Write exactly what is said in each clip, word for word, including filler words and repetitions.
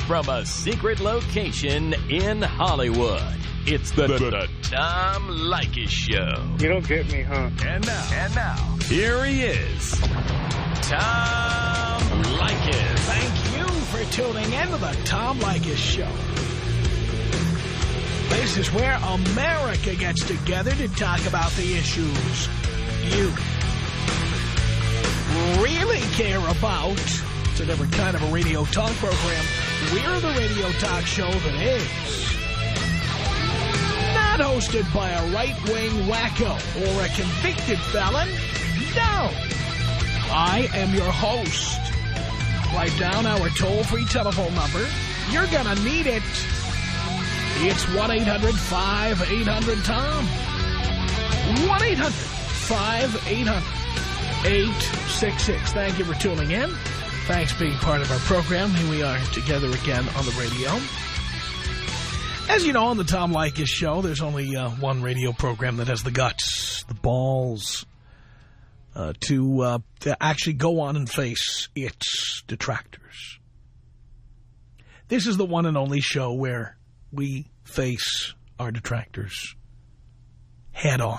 from a secret location in Hollywood. It's the, the, the Tom Leykis Show. You don't get me, huh? And now, and now, here he is, Tom Leykis. Thank you for tuning in to the Tom Leykis Show. This is where America gets together to talk about the issues you really care about. It's a different kind of a radio talk program. We're the radio talk show that is not hosted by a right-wing wacko or a convicted felon. No. I am your host. Write down our toll-free telephone number. You're going to need it. It's one eight hundred five eight hundred Tom. one eight hundred five eight hundred eight six six. Thank you for tuning in. Thanks for being part of our program. Here we are together again on the radio. As you know, on the Tom Leykis Show, there's only uh, one radio program that has the guts, the balls, uh, to, uh, to actually go on and face its detractors. This is the one and only show where we face our detractors head on.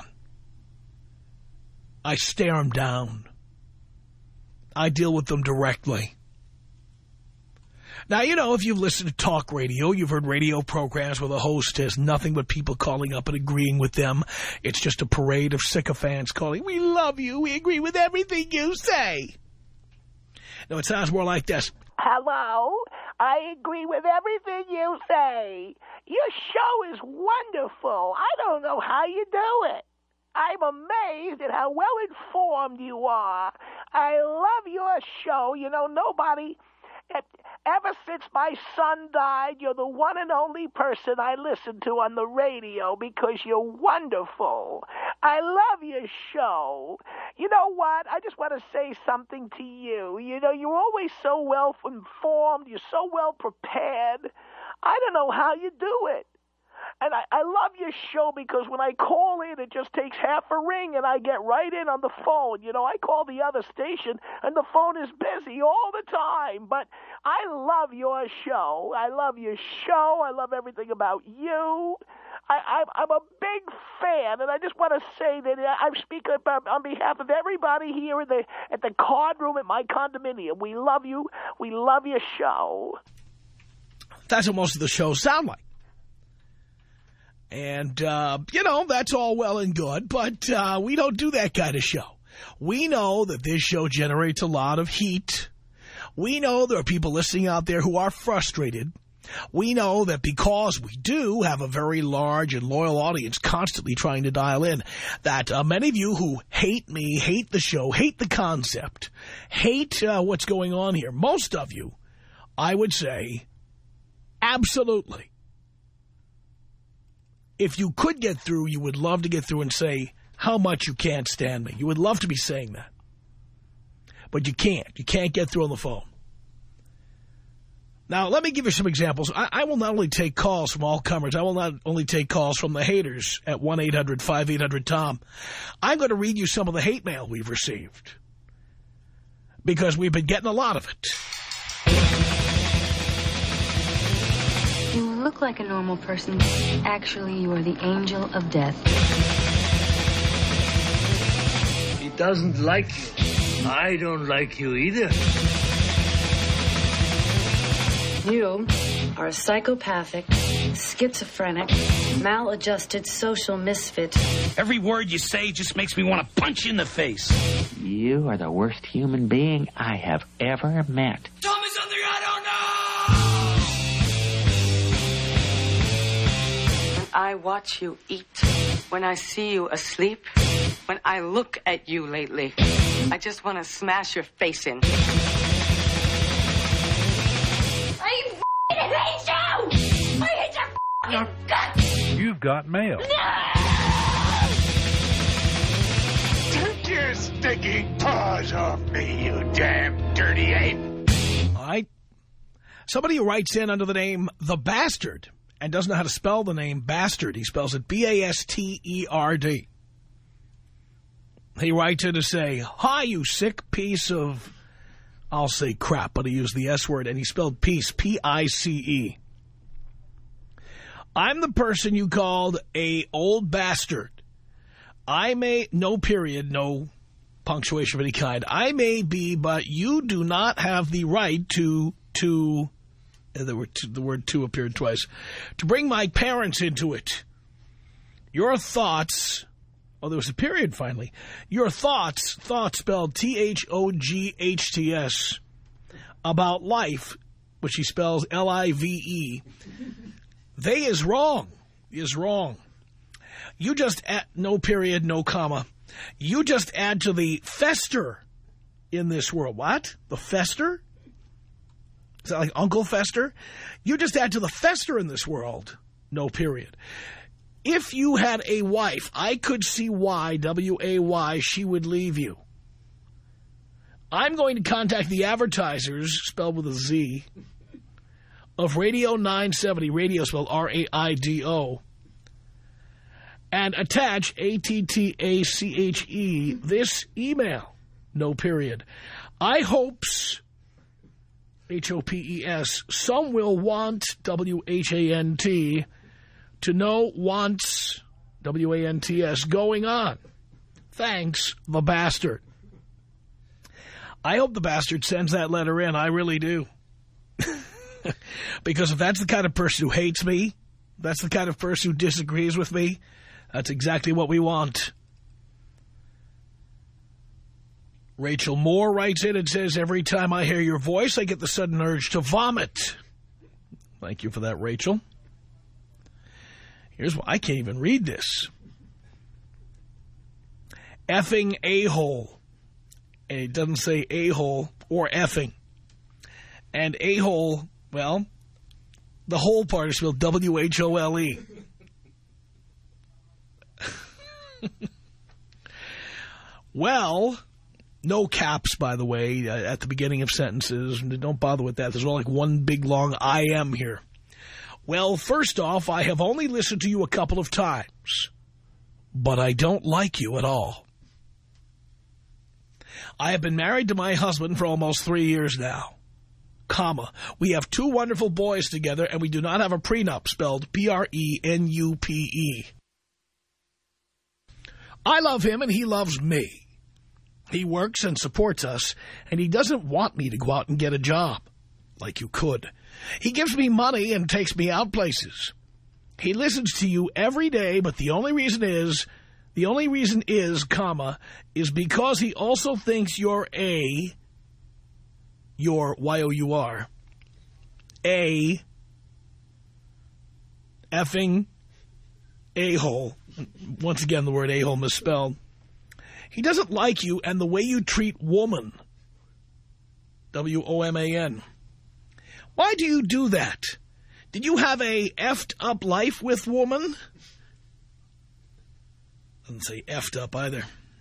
I stare them down. I deal with them directly. Now, you know, if you've listened to talk radio, you've heard radio programs where the host has nothing but people calling up and agreeing with them. It's just a parade of sycophants calling, "We love you, we agree with everything you say." No, it sounds more like this. Hello, I agree with everything you say. Your show is wonderful. I don't know how you do it. I'm amazed at how well informed you are. I love your show. You know, nobody, ever since my son died, you're the one and only person I listen to on the radio because you're wonderful. I love your show. You know what? I just want to say something to you. You know, you're always so well informed. You're so well prepared. I don't know how you do it. And I, I love your show because when I call in, it just takes half a ring and I get right in on the phone. You know, I call the other station and the phone is busy all the time. But I love your show. I love your show. I love everything about you. I, I'm, I'm a big fan, and I just want to say that I speak on behalf of everybody here in the, at the card room at my condominium. We love you. We love your show. That's what most of the shows sound like. And, uh, you know, that's all well and good, but uh, we don't do that kind of show. We know that this show generates a lot of heat. We know there are people listening out there who are frustrated. We know that because we do have a very large and loyal audience constantly trying to dial in, that uh, many of you who hate me, hate the show, hate the concept, hate uh, what's going on here, most of you, I would say, absolutely. If you could get through, you would love to get through and say how much you can't stand me. You would love to be saying that. But you can't. You can't get through on the phone. Now, let me give you some examples. I, I will not only take calls from all comers. I will not only take calls from the haters at one eight hundred five eight hundred Tom. I'm going to read you some of the hate mail we've received, because we've been getting a lot of it. You look like a normal person. Actually, you are the angel of death. He doesn't like you. I don't like you either. You are a psychopathic, schizophrenic, maladjusted social misfit. Every word you say just makes me want to punch you in the face. You are the worst human being I have ever met. Tell me something I don't know! I watch you eat, when I see you asleep, when I look at you lately, I just want to smash your face in. I f***ing hate you! I hate your f***ing guts! You've got mail. No! Take your stinking paws off me, you damn dirty ape! All right. Somebody who writes in under the name The Bastard and doesn't know how to spell the name Bastard. He spells it B A S T E R D. He writes in to say, "Hi, you sick piece of I'll say crap, but he used the S word, and he spelled peace, P I C E. I'm the person you called a old bastard. I may, no period, no punctuation of any kind. I may be, but you do not have the right to, to, the word, the word to appeared twice, to bring my parents into it. Your thoughts, oh, there was a period finally. Your thoughts, thoughts spelled T H O G H T S, about life, which he spells L I V E, they is wrong, is wrong. You just add, no period, no comma. You just add to the fester in this world. What? The fester? Is that like Uncle Fester? You just add to the fester in this world, no period. If you had a wife, I could see why, W A Y, she would leave you. I'm going to contact the advertisers, spelled with a Z, of Radio nine seventy, radio spelled R A I D O, and attach A T T A C H E this email, no period. I hopes, H O P E S, some will want, W H A N T, to know wants, W A N T S, going on. Thanks, the bastard. I hope the bastard sends that letter in. I really do. Because if that's the kind of person who hates me, that's the kind of person who disagrees with me, that's exactly what we want. Rachel Moore writes in and says, every time I hear your voice, I get the sudden urge to vomit. Thank you for that, Rachel. Here's why I can't even read this. Effing a-hole. And it doesn't say a-hole or effing. And a-hole, well, the whole part is spelled W H O L E. Well, no caps, by the way, uh, at the beginning of sentences. Don't bother with that. There's all like one big long I am here. Well, first off, I have only listened to you a couple of times, but I don't like you at all. I have been married to my husband for almost three years now. Comma. We have two wonderful boys together, and we do not have a prenup, spelled P R E N U P E. I love him, and he loves me. He works and supports us, and he doesn't want me to go out and get a job, like you could. He gives me money and takes me out places. He listens to you every day, but the only reason is, the only reason is, comma, is because he also thinks you're a, you're Y O U R, a effing a-hole. Once again, the word a-hole misspelled. He doesn't like you and the way you treat woman. W O M A N. Why do you do that? Did you have a effed up life with woman? Doesn't say effed up either.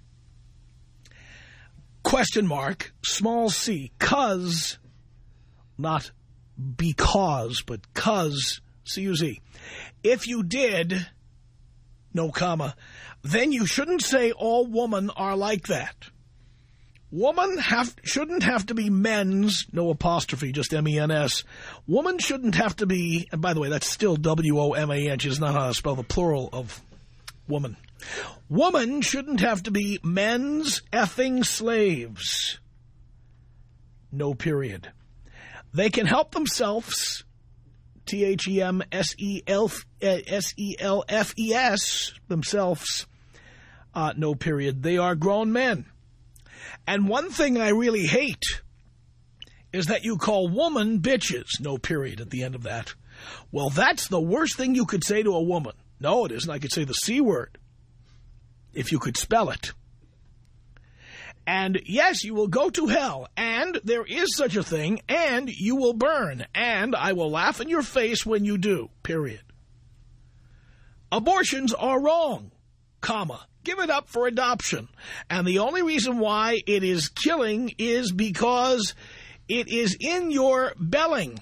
Question mark, small c, cuz, not because, but cuz, C U Z. If you did, no comma, then you shouldn't say all women are like that. Woman have, shouldn't have to be men's, no apostrophe, just M E N S. Woman shouldn't have to be, and by the way, that's still W O M A N. She does not know how to spell the plural of woman. Woman shouldn't have to be men's effing slaves. No period. They can help themselves, T H E M S E L F E S, themselves, uh, no period. They are grown men. And one thing I really hate is that you call woman bitches, no period at the end of that. Well, that's the worst thing you could say to a woman. No, it isn't. I could say the C word, if you could spell it. And yes, you will go to hell, and there is such a thing, and you will burn, and I will laugh in your face when you do, period. Abortions are wrong, comma. Give it up for adoption. And the only reason why it is killing is because it is in your belling.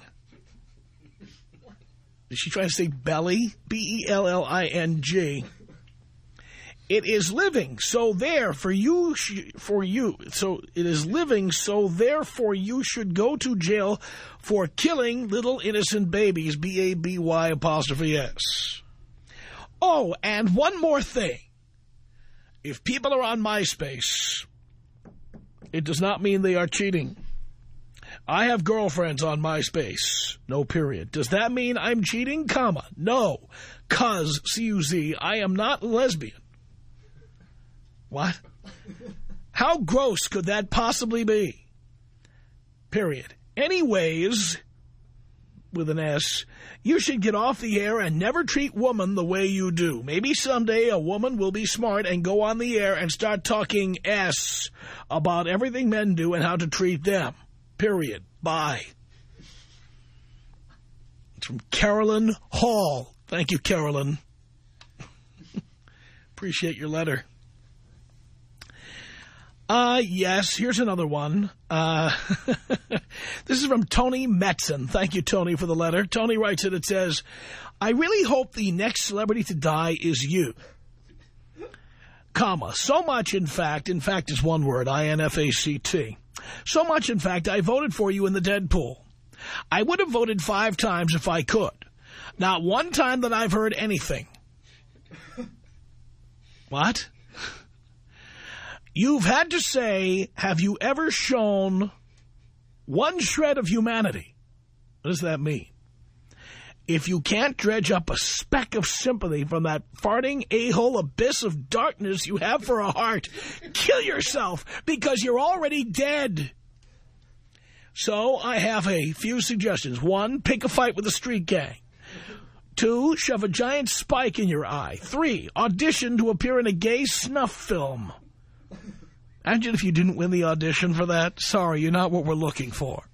Is she trying to say belly? B E L L I N G. It is living, so there for you, for you. So it is living, so therefore you should go to jail for killing little innocent babies, B A B Y apostrophe S. Oh, and one more thing. If people are on MySpace, it does not mean they are cheating. I have girlfriends on MySpace. No period. Does that mean I'm cheating? Comma. No. Cuz, C U Z, I am not lesbian. What? How gross could that possibly be? Period. Anyways, with an S, you should get off the air and never treat women the way you do. Maybe someday a woman will be smart and go on the air and start talking S about everything men do and how to treat them. Period. Bye. It's from Carolyn Hall. Thank you, Carolyn. Appreciate your letter. Uh, yes, here's another one. Uh, this is from Tony Metzen. Thank you, Tony, for the letter. Tony writes it. It says, I really hope the next celebrity to die is you. Comma. So much, in fact, in fact is one word, I N F A C T. So much, in fact, I voted for you in the Deadpool. I would have voted five times if I could. Not one time that I've heard anything. What? You've had to say, have you ever shown one shred of humanity? What does that mean? If you can't dredge up a speck of sympathy from that farting a-hole abyss of darkness you have for a heart, kill yourself because you're already dead. So I have a few suggestions. One, pick a fight with the street gang. Two, shove a giant spike in your eye. Three, audition to appear in a gay snuff film. Imagine if you didn't win the audition for that. Sorry, you're not what we're looking for.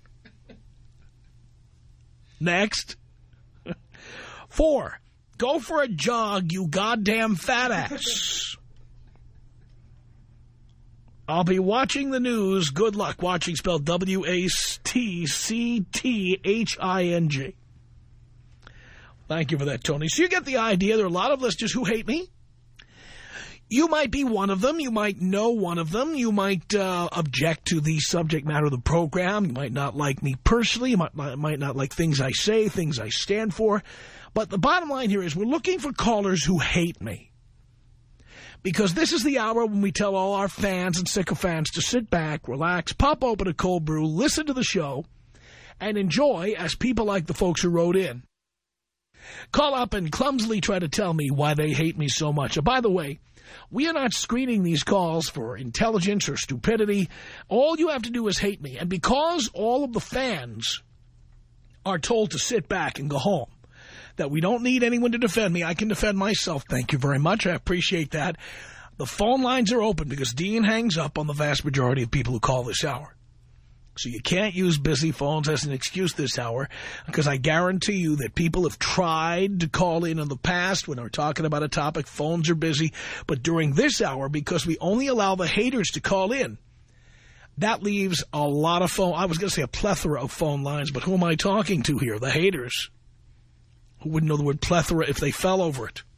Next. Four, go for a jog, you goddamn fat ass. I'll be watching the news. Good luck. Watching spelled W A T C T H I N G. Thank you for that, Tony. So you get the idea. There are a lot of listeners who hate me. You might be one of them. You might know one of them. You might uh, object to the subject matter of the program. You might not like me personally. You might, might not like things I say, things I stand for. But the bottom line here is we're looking for callers who hate me. Because this is the hour when we tell all our fans and sycophants to sit back, relax, pop open a cold brew, listen to the show, and enjoy as people like the folks who wrote in. Call up and clumsily try to tell me why they hate me so much. And by the way, we are not screening these calls for intelligence or stupidity. All you have to do is hate me. And because all of the fans are told to sit back and go home, that we don't need anyone to defend me, I can defend myself. Thank you very much. I appreciate that. The phone lines are open because Dean hangs up on the vast majority of people who call this hour. So you can't use busy phones as an excuse this hour, because I guarantee you that people have tried to call in in the past when they're talking about a topic. Phones are busy. But during this hour, because we only allow the haters to call in, that leaves a lot of phone. I was going to say a plethora of phone lines, but who am I talking to here? The haters, who wouldn't know the word plethora if they fell over it.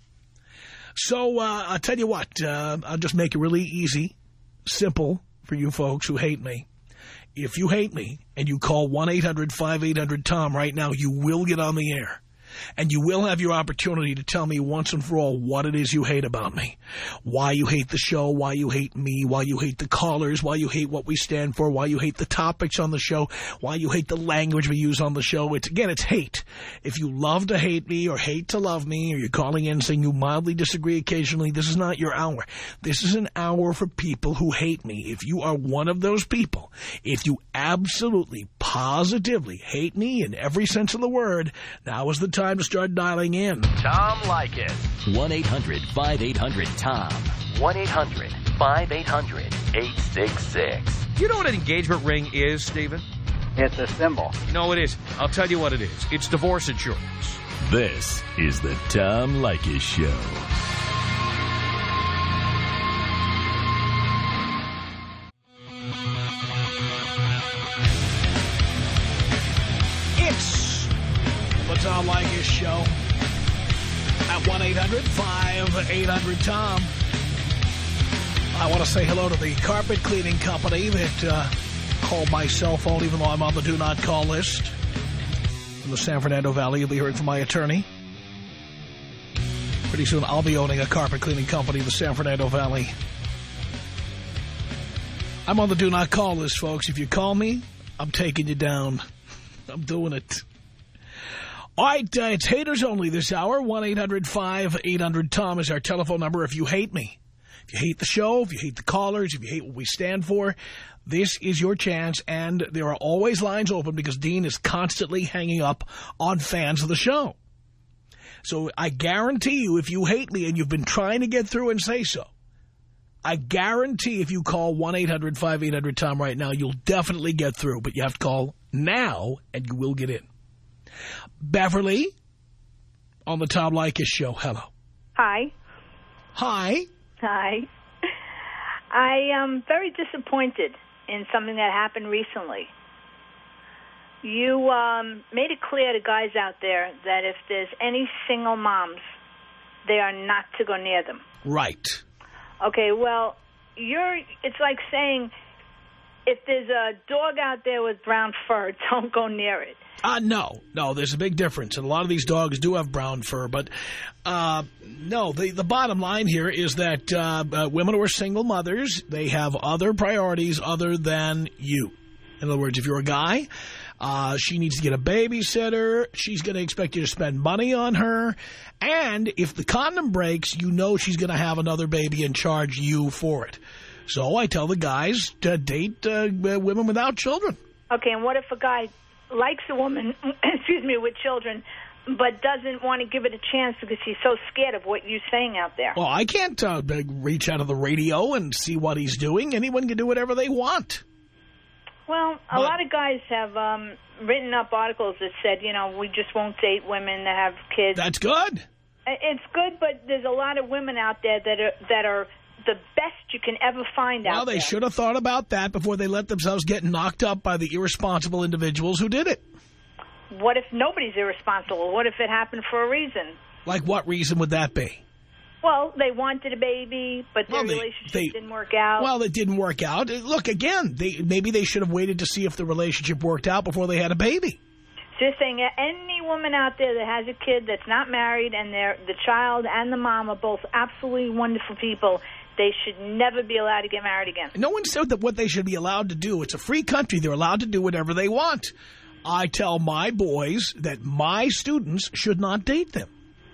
So uh, I'll tell you what, uh, I'll just make it really easy, simple for you folks who hate me. If you hate me and you call one eight hundred five eight hundred Tom right now, you will get on the air. And you will have your opportunity to tell me once and for all what it is you hate about me. Why you hate the show, why you hate me, why you hate the callers, why you hate what we stand for, why you hate the topics on the show, why you hate the language we use on the show. It's again, it's hate. If you love to hate me or hate to love me, or you're calling in saying you mildly disagree occasionally, this is not your hour. This is an hour for people who hate me. If you are one of those people, if you absolutely, positively hate me in every sense of the word, now is the time to start dialing in. Tom Leykis. one eight hundred five eight hundred Tom. one eight hundred five eight hundred eight six six. You know what an engagement ring is, Stephen? It's a symbol. No, it isn't. I'll tell you what it is. It's divorce insurance. This is the Tom Leykis Show. Tom Leykis Show at one eight hundred five eight hundred Tom. I want to say hello to the carpet cleaning company that uh, called my cell phone, even though I'm on the do not call list. In the San Fernando Valley, you'll be hearing from my attorney. Pretty soon I'll be owning a carpet cleaning company in the San Fernando Valley. I'm on the do not call list, folks. If you call me, I'm taking you down. I'm doing it. All right, uh, it's haters only this hour. one eight hundred five eight hundred Tom is our telephone number if you hate me. If you hate the show, if you hate the callers, if you hate what we stand for, this is your chance. And there are always lines open because Dean is constantly hanging up on fans of the show. So I guarantee you, if you hate me and you've been trying to get through and say so, I guarantee if you call one eight hundred five eight hundred Tom right now, you'll definitely get through. But you have to call now and you will get in. Beverly on the Tom Leykis show. Hello. Hi. Hi. Hi. I am very disappointed in something that happened recently. You um, made it clear to guys out there that if there's any single moms, they are not to go near them. Right. Okay, well, you're. It's like saying if there's a dog out there with brown fur, don't go near it. Uh, no, no, there's a big difference. And a lot of these dogs do have brown fur. But, uh, no, the, the bottom line here is that uh, uh, women who are single mothers, they have other priorities other than you. In other words, if you're a guy, uh, she needs to get a babysitter. She's going to expect you to spend money on her. And if the condom breaks, you know she's going to have another baby and charge you for it. So I tell the guys to date uh, women without children. Okay, and what if a guy likes a woman, excuse me, with children, but doesn't want to give it a chance because he's so scared of what you're saying out there? Well, I can't uh, reach out of the radio and see what he's doing. Anyone can do whatever they want. Well, a but, lot of guys have um, written up articles that said, you know, we just won't date women that have kids. That's good. It's good, but there's a lot of women out there that are that are the best you can ever find well, out there. Well, they should have thought about that before they let themselves get knocked up by the irresponsible individuals who did it. What if nobody's irresponsible? What if it happened for a reason? Like what reason would that be? Well, they wanted a baby, but their well, they, relationship they, didn't work out. Well, it didn't work out. Look, again, they, maybe they should have waited to see if the relationship worked out before they had a baby. Just saying, any woman out there that has a kid that's not married and they're, the child and the mom are both absolutely wonderful people, they should never be allowed to get married again. No one said that what they should be allowed to do. It's a free country. They're allowed to do whatever they want. I tell my boys that my students should not date them.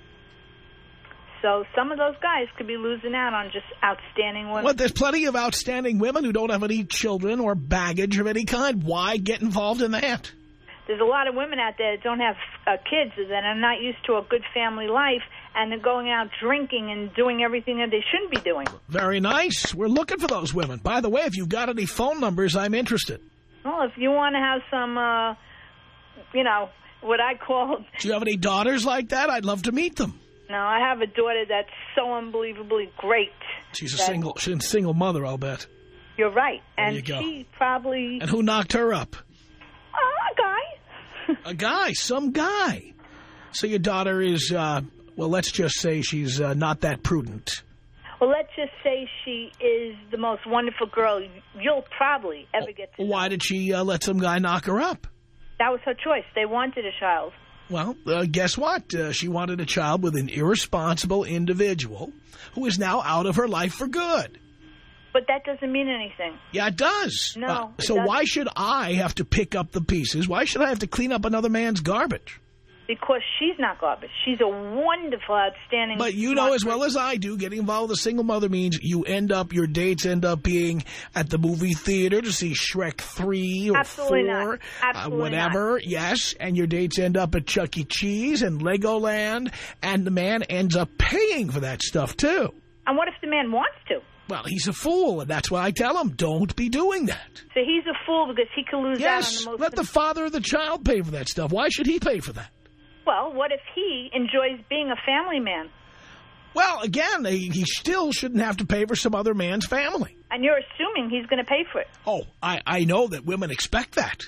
So some of those guys could be losing out on just outstanding women. Well, there's plenty of outstanding women who don't have any children or baggage of any kind. Why get involved in that? There's a lot of women out there that don't have uh, kids, that are not used to a good family life, and they're going out drinking and doing everything that they shouldn't be doing. Very nice. We're looking for those women. By the way, if you've got any phone numbers, I'm interested. Well, if you want to have some, uh, you know, what I call... Do you have any daughters like that? I'd love to meet them. No, I have a daughter that's so unbelievably great. She's a single she's a single mother, I'll bet. You're right. There and you go. She probably... And who knocked her up? Uh, a guy. A guy, some guy. So your daughter is, uh, well, let's just say she's uh, not that prudent. Well, let's just say she is the most wonderful girl you'll probably ever get to know. Why did she uh, let some guy knock her up? That was her choice. They wanted a child. Well, uh, guess what? Uh, she wanted a child with an irresponsible individual who is now out of her life for good. But that doesn't mean anything. Yeah, it does. No. Uh, it so doesn't. Why should I have to pick up the pieces? Why should I have to clean up another man's garbage? Because she's not garbage. She's a wonderful, outstanding... But you know as well as I do, getting involved with a single mother means you end up, your dates end up being at the movie theater to see Shrek three or Absolutely four. Not. Absolutely uh, whatever, not. yes. And your dates end up at Chuck E. Cheese and Legoland. And the man ends up paying for that stuff, too. And what if the man wants to? Well, he's a fool, and that's why I tell him, don't be doing that. So he's a fool because he can lose yes, out on the most... Yes, let the father of the child pay for that stuff. Why should he pay for that? Well, what if he enjoys being a family man? Well, again, he still shouldn't have to pay for some other man's family. And you're assuming he's going to pay for it. Oh, I, I know that women expect that.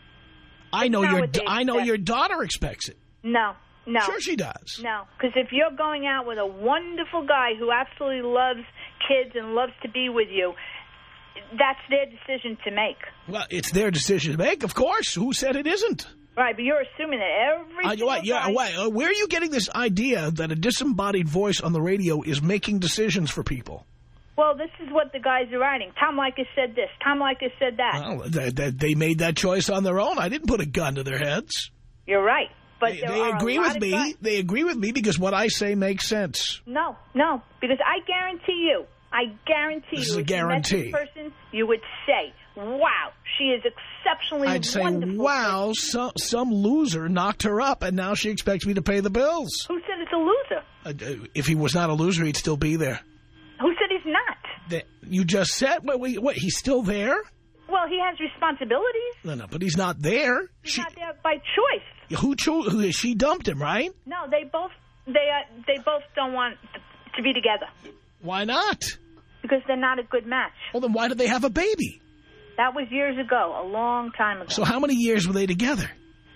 I know your I know your daughter expects it. No, no. Sure she does. No, because if you're going out with a wonderful guy who absolutely loves kids and loves to be with you, that's their decision to make. Well, it's their decision to make, of course. Who said it isn't? Right, but you're assuming that every uh, single what, yeah, guy... why, uh, where are you getting this idea that a disembodied voice on the radio is making decisions for people? Well, this is what the guys are writing. Tom Leykis said this. Tom Leykis said that. Well, they, they, they made that choice on their own. I didn't put a gun to their heads. You're right. But they, there they are agree a lot with of me. guys... They agree with me because what I say makes sense. No, no, because I guarantee you, I guarantee this you, is a if guarantee. you met this person, you would say, wow, she is exceptionally I'd say, wonderful. wow, some, some loser knocked her up, and now she expects me to pay the bills. Who said it's a loser? Uh, if he was not a loser, he'd still be there. Who said he's not? The, you just said, wait, wait, what, he's still there? Well, he has responsibilities. No, no, but he's not there. He's she, not there by choice. Who chose? Who, she dumped him, right? No, they both they uh, they both don't want to be together. Why not? Because they're not a good match. Well, then why did they have a baby? That was years ago, a long time ago. So how many years were they together?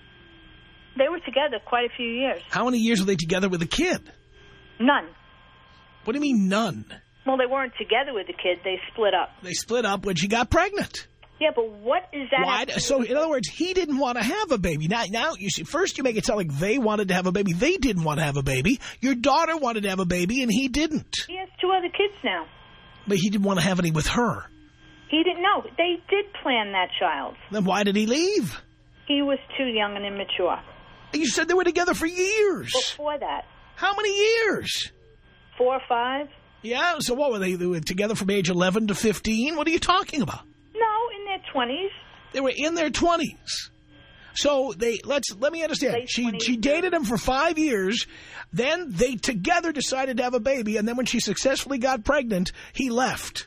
They were together quite a few years. How many years were they together with a kid? None. What do you mean, none? Well, they weren't together with the kid. They split up. They split up when she got pregnant. Yeah, but what is that? Why? So, in other words, he didn't want to have a baby. Now, now you see, first you make it sound like they wanted to have a baby. They didn't want to have a baby. Your daughter wanted to have a baby, and he didn't. He has two other kids now. But he didn't want to have any with her. He didn't know. They did plan that child. Then why did he leave? He was too young and immature. You said they were together for years. Before that. How many years? Four or five. Yeah, so what were they, they were together from age eleven to fifteen? What are you talking about? No, in their twenties. They were in their twenties. So they let's let me understand. Late she twenties. she dated him for five years. Then they together decided to have a baby. And then when she successfully got pregnant, he left.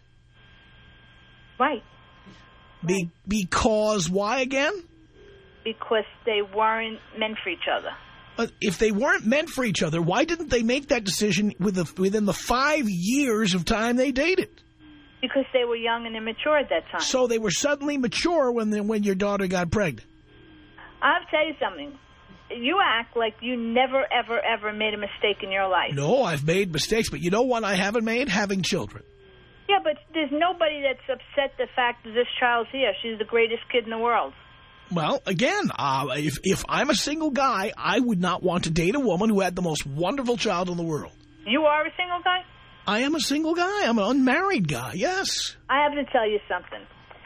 Right. Be, because why again? Because they weren't meant for each other. But if they weren't meant for each other, why didn't they make that decision with the, within the five years of time they dated? Because they were young and immature at that time. So they were suddenly mature when the, when your daughter got pregnant. I'll tell you something. You act like you never, ever, ever made a mistake in your life. No, I've made mistakes, but you know what I haven't made? Having children. Yeah, but there's nobody that's upset the fact that this child's here. She's the greatest kid in the world. Well, again, uh, if, if I'm a single guy, I would not want to date a woman who had the most wonderful child in the world. You are a single guy? I am a single guy. I'm an unmarried guy, yes. I have to tell you something.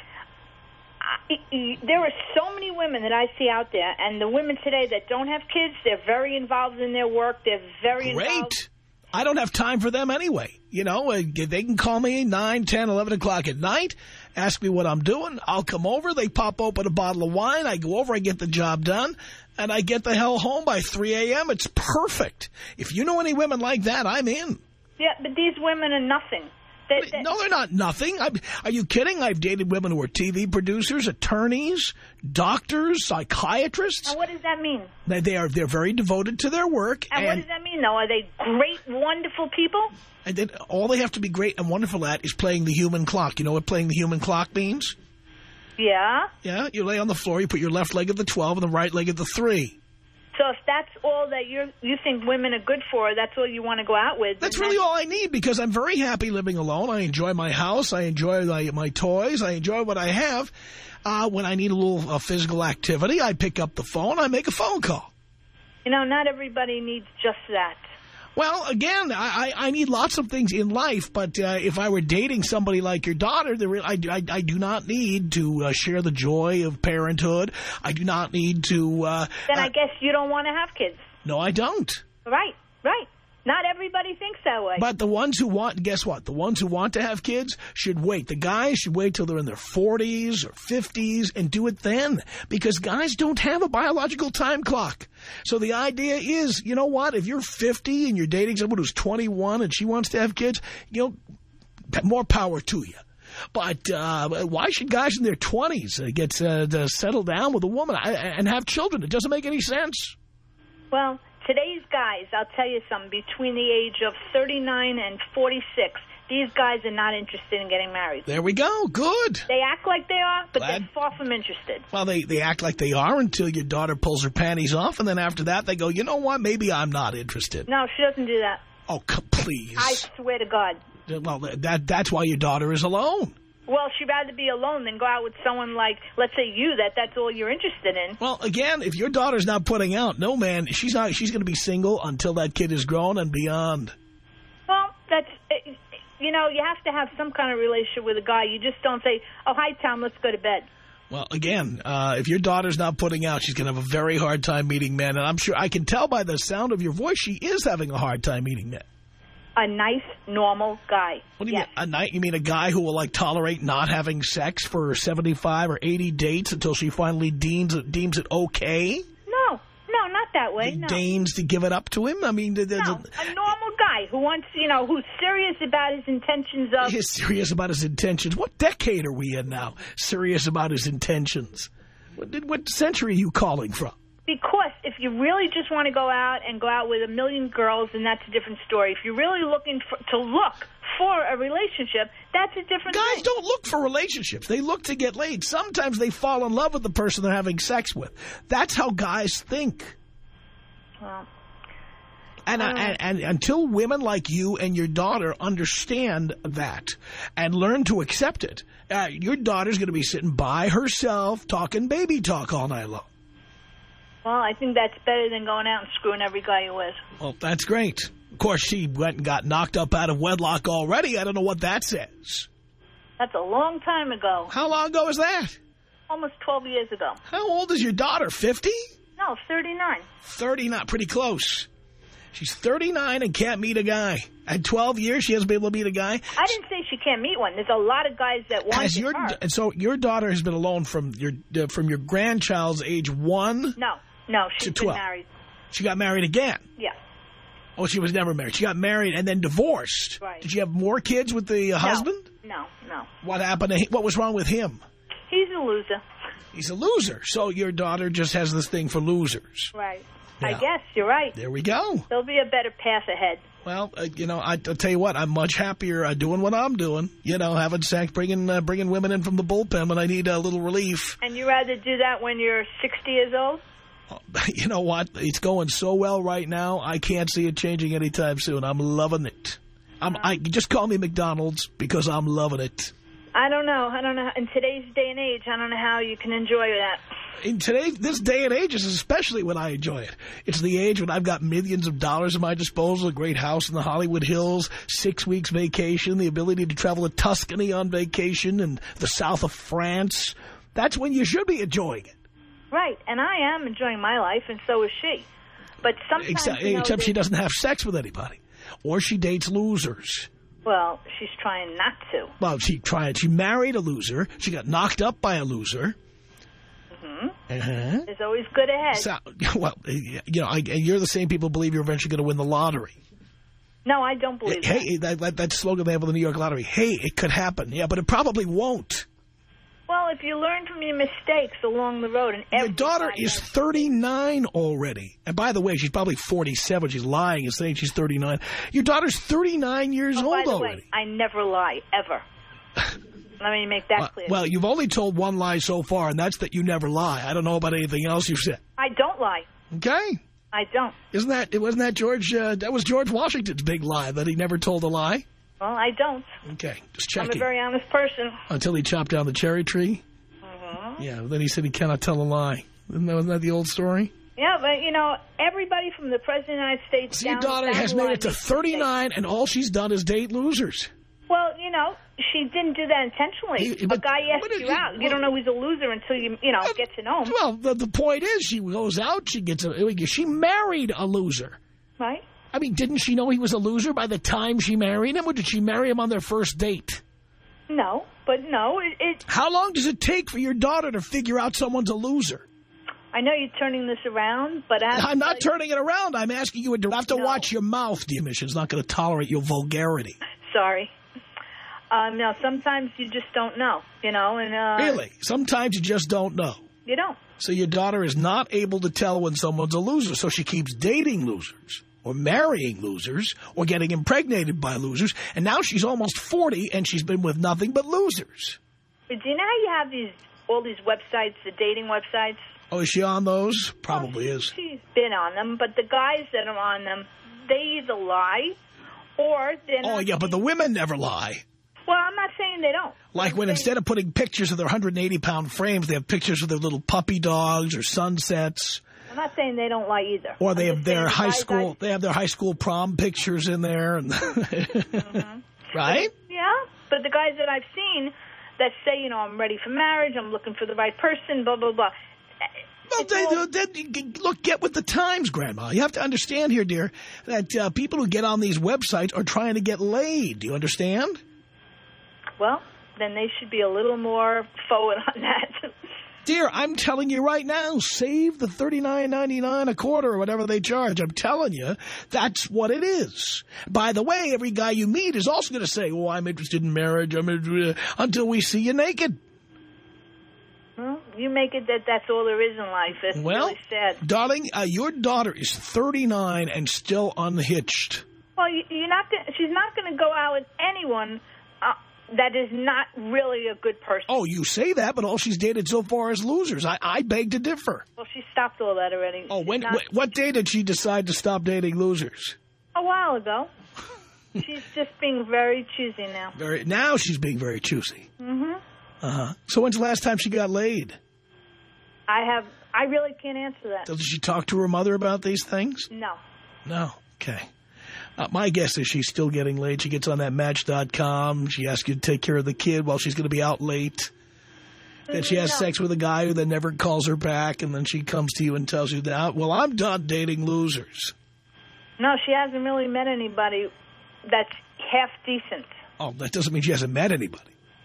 I, there are so many women that I see out there, and the women today that don't have kids, they're very involved in their work. They're very Great. involved. I don't have time for them anyway. You know, they can call me nine, ten, eleven o'clock at night, ask me what I'm doing. I'll come over. They pop open a bottle of wine. I go over. I get the job done. And I get the hell home by three A M It's perfect. If you know any women like that, I'm in. Yeah, but these women are nothing. They, they, no, they're not nothing. I'm, are you kidding? I've dated women who are T V producers, attorneys, doctors, psychiatrists. And what does that mean? They, they are they're very devoted to their work. And, and what does that mean, though? Are they great, wonderful people? And then all they have to be great and wonderful at is playing the human clock. You know what playing the human clock means? Yeah. Yeah, you lay on the floor, you put your left leg at the twelve and the right leg at the three. So if that's all that you you think women are good for, that's all you want to go out with. That's really all I need because I'm very happy living alone. I enjoy my house. I enjoy my, my toys. I enjoy what I have. Uh, when I need a little uh, physical activity, I pick up the phone. I make a phone call. You know, not everybody needs just that. Well, again, I, I need lots of things in life, but uh, if I were dating somebody like your daughter, there, I, I, I do not need to uh, share the joy of parenthood. I do not need to... Uh, then I uh, guess you don't want to have kids. No, I don't. Right, right. Not everybody thinks that way. But the ones who want, guess what? The ones who want to have kids should wait. The guys should wait till they're in their forties or fifties and do it then. Because guys don't have a biological time clock. So the idea is, you know what? If you're fifty and you're dating someone who's twenty-one and she wants to have kids, you know, more power to you. But uh, why should guys in their twenties get uh, to settle down with a woman and have children? It doesn't make any sense. Well, today's guys, I'll tell you something, between the age of thirty-nine and forty-six, these guys are not interested in getting married. There we go. Good. They act like they are, but Glad. they're far from interested. Well, they, they act like they are until your daughter pulls her panties off, and then after that they go, you know what, maybe I'm not interested. No, she doesn't do that. Oh, please. I swear to God. Well, that that's why your daughter is alone. Well, she'd rather be alone than go out with someone like, let's say you, that that's all you're interested in. Well, again, if your daughter's not putting out, no, man, she's not. She's going to be single until that kid is grown and beyond. Well, that's, you know, you have to have some kind of relationship with a guy. You just don't say, oh, hi, Tom, let's go to bed. Well, again, uh, if your daughter's not putting out, she's going to have a very hard time meeting men. And I'm sure I can tell by the sound of your voice she is having a hard time meeting men. A nice, normal guy. What do you yes. mean, a night? You mean a guy who will, like, tolerate not having sex for seventy-five or eighty dates until she finally deems it, deems it okay? No, no, not that way, no. Deigns to give it up to him? I mean... No, a normal guy who wants, you know, who's serious about his intentions of... He's serious about his intentions. What decade are we in now? Serious about his intentions. What, what century are you calling from? Because if you really just want to go out and go out with a million girls, then that's a different story. If you're really looking for, to look for a relationship, that's a different Guys thing. don't look for relationships. They look to get laid. Sometimes they fall in love with the person they're having sex with. That's how guys think. Well, and, um, and, and until women like you and your daughter understand that and learn to accept it, uh, your daughter's going to be sitting by herself talking baby talk all night long. Well, I think that's better than going out and screwing every guy you with. Well, that's great. Of course, she went and got knocked up out of wedlock already. I don't know what that says. That's a long time ago. How long ago is that? Almost twelve years ago. How old is your daughter, fifty? No, thirty-nine. thirty-nine, pretty close. She's thirty-nine and can't meet a guy. At twelve years, she hasn't been able to meet a guy. I didn't say she can't meet one. There's a lot of guys that want Has your, her. And so your daughter has been alone from your uh, from your grandchild's age one? No, no, she's to been twelve. married. She got married again? Yeah. Oh, she was never married. She got married and then divorced. Right. Did she have more kids with the uh, no. husband? No, no. What happened to him? What was wrong with him? He's a loser. He's a loser. So your daughter just has this thing for losers. Right. Yeah. I guess you're right. There we go. There'll be a better path ahead. Well, uh, you know, I, I'll tell you what, I'm much happier uh, doing what I'm doing. You know, having sex, bringing uh, bringing women in from the bullpen when I need a little relief. And you rather do that when you're sixty years old? You know what? It's going so well right now, I can't see it changing anytime soon. I'm loving it. I'm, I just call me McDonald's because I'm loving it. I don't know. I don't know. In today's day and age, I don't know how you can enjoy that. In today, this day and age is especially when I enjoy it. It's the age when I've got millions of dollars at my disposal, a great house in the Hollywood Hills, six weeks vacation, the ability to travel to Tuscany on vacation and the south of France. That's when you should be enjoying it. Right, and I am enjoying my life, and so is she. But sometimes, Except, you know, except she doesn't have sex with anybody, or she dates losers. Well, she's trying not to. Well, she tried. She married a loser. She got knocked up by a loser. Mm-hmm. Uh-huh. There's always good ahead. So, well, you know, I, you're the same people who believe you're eventually going to win the lottery. No, I don't believe hey, that. That, that, that slogan they have with the New York Lottery. Hey, it could happen. Yeah, but it probably won't. Well, if you learn from your mistakes along the road, and your daughter is thirty-nine already. And by the way, she's probably forty-seven. She's lying and saying she's thirty-nine. Your daughter's thirty-nine years oh, old by the already. Way, I never lie, ever. Let me make that well, clear. Well, you've only told one lie so far, and that's that you never lie. I don't know about anything else you've said. I don't lie. Okay. I don't. Isn't that, it wasn't that George, uh, that was George Washington's big lie, that he never told a lie? Well, I don't. Okay, just checking. I'm a very honest person. Until he chopped down the cherry tree? Mm-hmm. Yeah, then he said he cannot tell a lie. Isn't that, wasn't that the old story? Yeah, but, you know, everybody from the President of the United States so down your daughter down has the made line it to thirty-nine, and all she's done is date losers. Well, you know, she didn't do that intentionally. He, but, a guy asks you, you out. Well, you don't know he's a loser until you, you know, well, get to know him. Well, the, the point is, she goes out, she gets a, she married a loser. Right. I mean, didn't she know he was a loser by the time she married him, or did she marry him on their first date? No, but no. It, it, How long does it take for your daughter to figure out someone's a loser? I know you're turning this around, but... I'm not turning it around. I'm asking you to have to no. watch your mouth. The emission's not going to tolerate your vulgarity. Sorry. Um, no, sometimes you just don't know, you know. and uh, Really? Sometimes you just don't know. You don't. So your daughter is not able to tell when someone's a loser, so she keeps dating losers or marrying losers or getting impregnated by losers, and now she's almost forty and she's been with nothing but losers. But do you know how you have these all these websites, the dating websites? Oh, is she on those? Probably oh, is. She's been on them, but the guys that are on them, they either lie Or they're Oh, not yeah, but the women never lie. Well, I'm not saying they don't. Like when instead of putting pictures of their one hundred eighty pound frames, they have pictures of their little puppy dogs or sunsets. I'm not saying they don't lie either. Or they I'm have their the high school, I... they have their high school prom pictures in there. And mm-hmm. Right? But, yeah, but the guys that I've seen that say, you know, I'm ready for marriage, I'm looking for the right person, blah, blah, blah. Well, they, all... they, they, look, get with the times, Grandma. You have to understand here, dear, that uh, people who get on these websites are trying to get laid. Do you understand? Well, then they should be a little more forward on that. Dear, I'm telling you right now, save the thirty-nine ninety-nine a quarter or whatever they charge. I'm telling you, that's what it is. By the way, every guy you meet is also going to say, oh, I'm interested in marriage I'm interested, until we see you naked. Well, you make it that that's all there is in life. It's well, really sad. Darling, uh, your daughter is thirty-nine and still unhitched. Well, you, you're not. Gonna, she's not going to go out with anyone uh, that is not really a good person. Oh, you say that, but all she's dated so far is losers. I, I beg to differ. Well, she stopped all that already. Oh, when, not, when, what day did she decide to stop dating losers? A while ago. She's just being very choosy now. Very now she's being very choosy. Mm-hmm. Uh-huh. So when's the last time she got laid? I have. I really can't answer that. Does she talk to her mother about these things? No. No. Okay. Uh, my guess is she's still getting laid. She gets on that Match dot com. She asks you to take care of the kid while she's going to be out late. Then she has no. sex with a guy who then never calls her back, and then she comes to you and tells you that, well, I'm done dating losers. No, she hasn't really met anybody that's half decent. Oh, that doesn't mean she hasn't met anybody.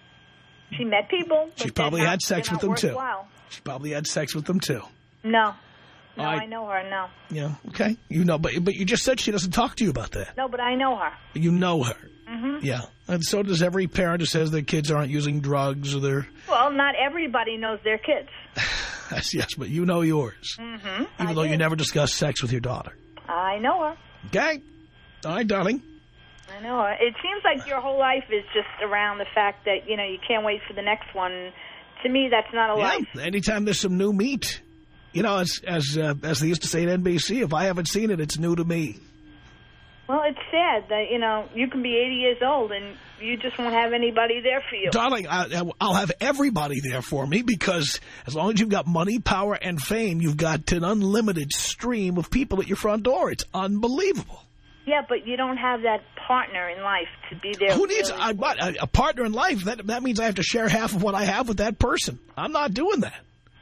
She met people. She probably not, had sex with them, worthwhile. too. She probably had sex with them, too. No. No, I, I know her, no. Yeah, okay. You know, but but you just said she doesn't talk to you about that. No, but I know her. You know her. Mm-hmm. Yeah. And so does every parent who says their kids aren't using drugs or they're... Well, not everybody knows their kids. yes, yes, but you know yours. Mm-hmm. Even I though do. you never discuss sex with your daughter. I know her. Okay. All right, darling. I know her. It seems like your whole life is just around the fact that, you know, you can't wait for the next one. To me, that's not a yeah, life. Anytime there's some new meat... You know, as as uh, as they used to say at N B C, if I haven't seen it, it's new to me. Well, it's sad that, you know, you can be eighty years old and you just won't have anybody there for you. Darling, I, I'll have everybody there for me because as long as you've got money, power, and fame, you've got an unlimited stream of people at your front door. It's unbelievable. Yeah, but you don't have that partner in life to be there. Who needs really I, what, a, a partner in life? That, that means I have to share half of what I have with that person. I'm not doing that.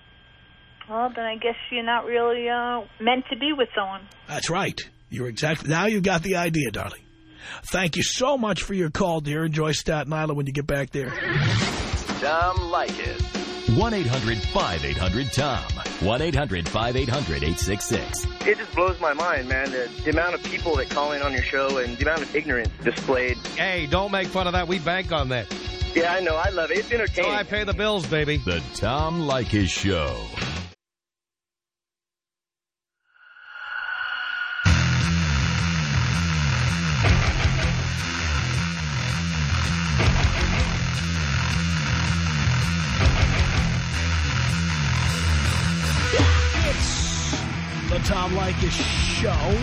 Well, then I guess you're not really uh, meant to be with someone. That's right. You're exactly. Now you've got the idea, darling. Thank you so much for your call, dear. Enjoy Staten Island when you get back there. Tom Leykis. one eight hundred five eight hundred Tom. one eight hundred five eight hundred eight six six. It just blows my mind, man. The, the amount of people that call in on your show and the amount of ignorance displayed. Hey, don't make fun of that. We bank on that. Yeah, I know. I love it. It's entertaining. So I pay the bills, baby. The Tom Leykis Show. The Tom Leykis Show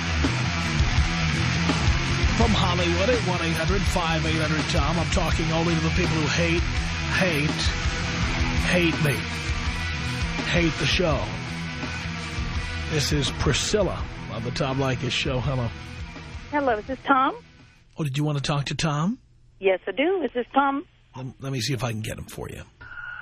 from Hollywood at one eight hundred five eight hundred Tom. I'm talking only to the people who hate, hate, hate me, hate the show. This is Priscilla on the Tom Leykis Show. Hello. Hello, is this Tom? Oh, did you want to talk to Tom? Yes, I do. Is this Tom? Let, let me see if I can get him for you.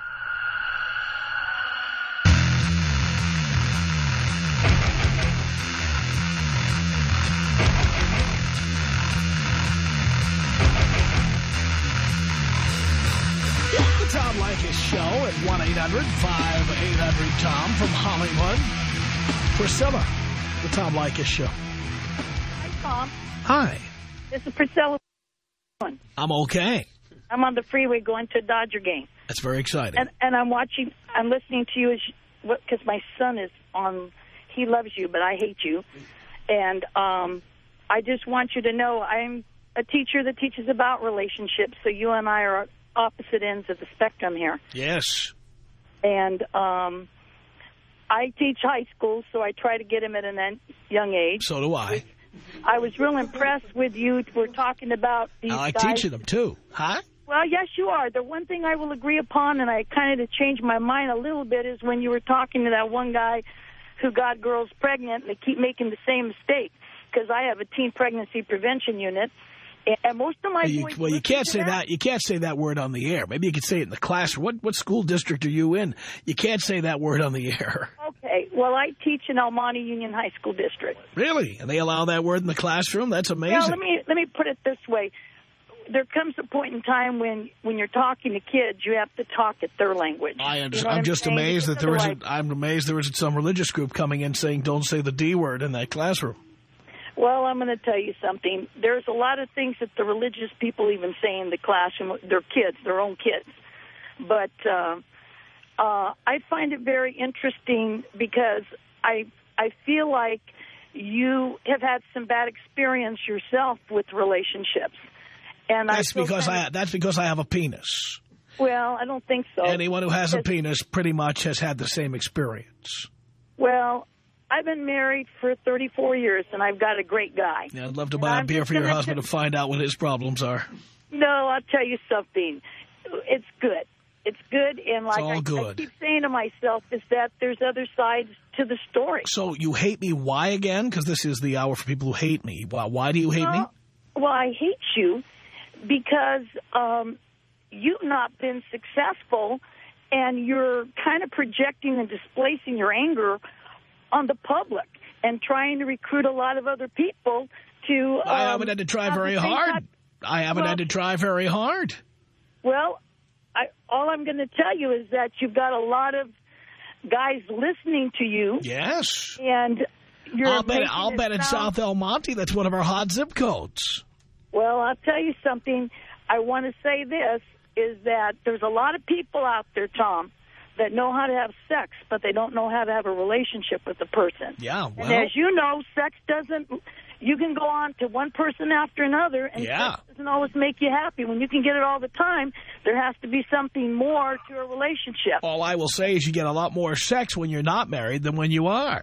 Tom Leykis Show at one eight hundred five eight hundred Tom from Hollywood. Priscilla, the Tom Leykis Show. Hi, Tom. Hi. This is Priscilla. I'm okay. I'm on the freeway going to a Dodger game. That's very exciting. And, and I'm watching, I'm listening to you because my son is on, he loves you, but I hate you. And um, I just want you to know I'm a teacher that teaches about relationships, so you and I are opposite ends of the spectrum here. Yes. And um, I teach high school, so I try to get him at a young age. So do I. I was real impressed with you. We're talking about these I like guys. teaching them, too. Huh? Well, yes, you are. The one thing I will agree upon, and I kind of changed my mind a little bit, is when you were talking to that one guy who got girls pregnant, and they keep making the same mistake, because I have a teen pregnancy prevention unit, and most of my well, you, boys well, you can't say that. that. You can't say that word on the air. Maybe you could say it in the classroom. What what school district are you in? You can't say that word on the air. Okay. Well, I teach in El Monte Union High School District. Really? And they allow that word in the classroom? That's amazing. Well, let me let me put it this way. There comes a point in time when, when you're talking to kids, you have to talk at their language. I understand. You know I'm I'm just saying? amazed that there Otherwise- isn't. I'm amazed there isn't some religious group coming in saying don't say the D word in that classroom. Well, I'm going to tell you something. There's a lot of things that the religious people even say in the classroom, their kids, their own kids. But uh, uh, I find it very interesting because I I feel like you have had some bad experience yourself with relationships. And That's I feel because kind I that's because I have a penis. of, Well, I don't think so. Anyone who has a Because- penis pretty much has had the same experience. Well, I've been married for thirty-four years, and I've got a great guy. Yeah, I'd love to And buy a I'm beer just for your gonna husband t- to find out what his problems are. No, I'll tell you something. It's good. It's good, and like all I, I good. keep saying to myself, is that there's other sides to the story. So you hate me, why again? Because this is the hour for people who hate me. Why, why do you hate well, me? Well, I hate you because um, you've not been successful, and you're kind of projecting and displacing your anger on the public and trying to recruit a lot of other people to... Um, I haven't had to try have very the same hard. type- I haven't Well- had to try very hard. Well, I, all I'm going to tell you is that you've got a lot of guys listening to you. Yes. And you're I'll bet, making I'll it bet in sound- South El Monte, that's one of our hot zip codes. Well, I'll tell you something. I want to say this, is that there's a lot of people out there, Tom, that know how to have sex, but they don't know how to have a relationship with the person. Yeah, well. And as you know, sex doesn't... You can go on to one person after another, and Yeah. sex doesn't always make you happy. When you can get it all the time, there has to be something more to a relationship. All I will say is you get a lot more sex when you're not married than when you are.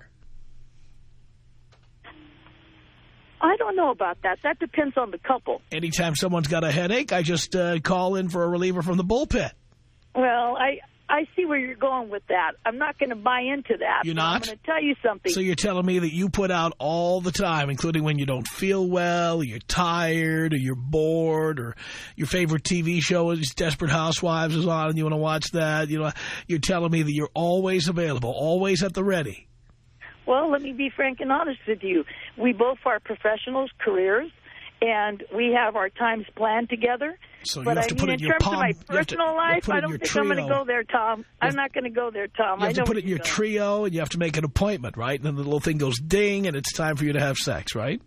I don't know about that. That depends on the couple. Anytime someone's got a headache, I just uh, call in for a reliever from the bullpen. Well, I I see where you're going with that. I'm not going to buy into that. You're but not? I'm going to tell you something. So you're telling me that you put out all the time, including when you don't feel well, or you're tired, or you're bored, or your favorite T V show is Desperate Housewives is on and you want to watch that. You know, you're telling me that you're always available, always at the ready. Well, let me be frank and honest with you. We both are professionals, careers, and we have our times planned together. So you but have I to mean, put it in in your terms palm. of my you have to- personal you have to life, put it I in don't your think I'm going to trio. go there, Tom. I'm not going to go there, Tom. You I have know to put where it in your you're going. trio, and you have to make an appointment, right? And then the little thing goes ding, and it's time for you to have sex, right?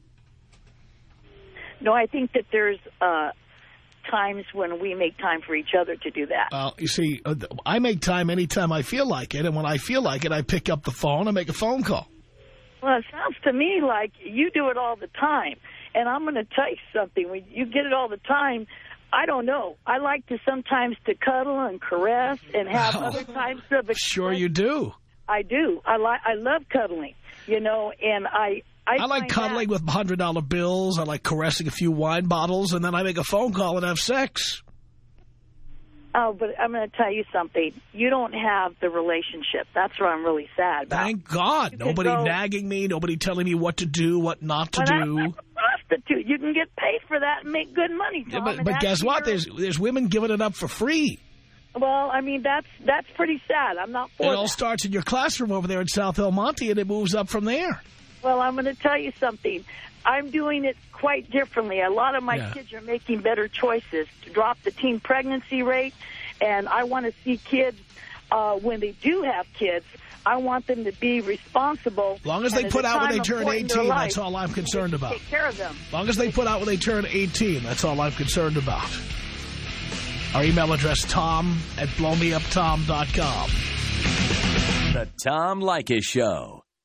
No, I think that there's uh, times when we make time for each other to do that. Well, you see, uh, I make time anytime I feel like it, and when I feel like it, I pick up the phone and make a phone call. Well, it sounds to me like you do it all the time. And I'm going to tell you something. When you get it all the time, I don't know. I like to sometimes to cuddle and caress and have Oh, other types of... Sure you do. I do. I like. I love cuddling, you know, and I... I, I like find cuddling that, with one hundred dollar bills. I like caressing a few wine bottles, and then I make a phone call and have sex. Oh, but I'm going to tell you something. You don't have the relationship. That's what I'm really sad about. Thank God. You could Nobody go- nagging me. Nobody telling me what to do, what not to But I'm do. not a prostitute. You can get paid for that and make good money, Tom. Yeah, but and but that's guess what? your- There's there's women giving it up for free. Well, I mean, that's that's pretty sad. I'm not for It all that. starts in your classroom over there in South El Monte, and it moves up from there. Well, I'm going to tell you something. I'm doing it quite differently. A lot of my Yeah. kids are making better choices to drop the teen pregnancy rate, and I want to see kids, uh, when they do have kids, I want them to be responsible. As long as and they at put a out when time they turn important in their eighteen, life, that's all I'm concerned about. take care of them. As long as they put out when they turn eighteen, that's all I'm concerned about. Our email address, tom at blow me up tom dot com. The Tom Leykis Show.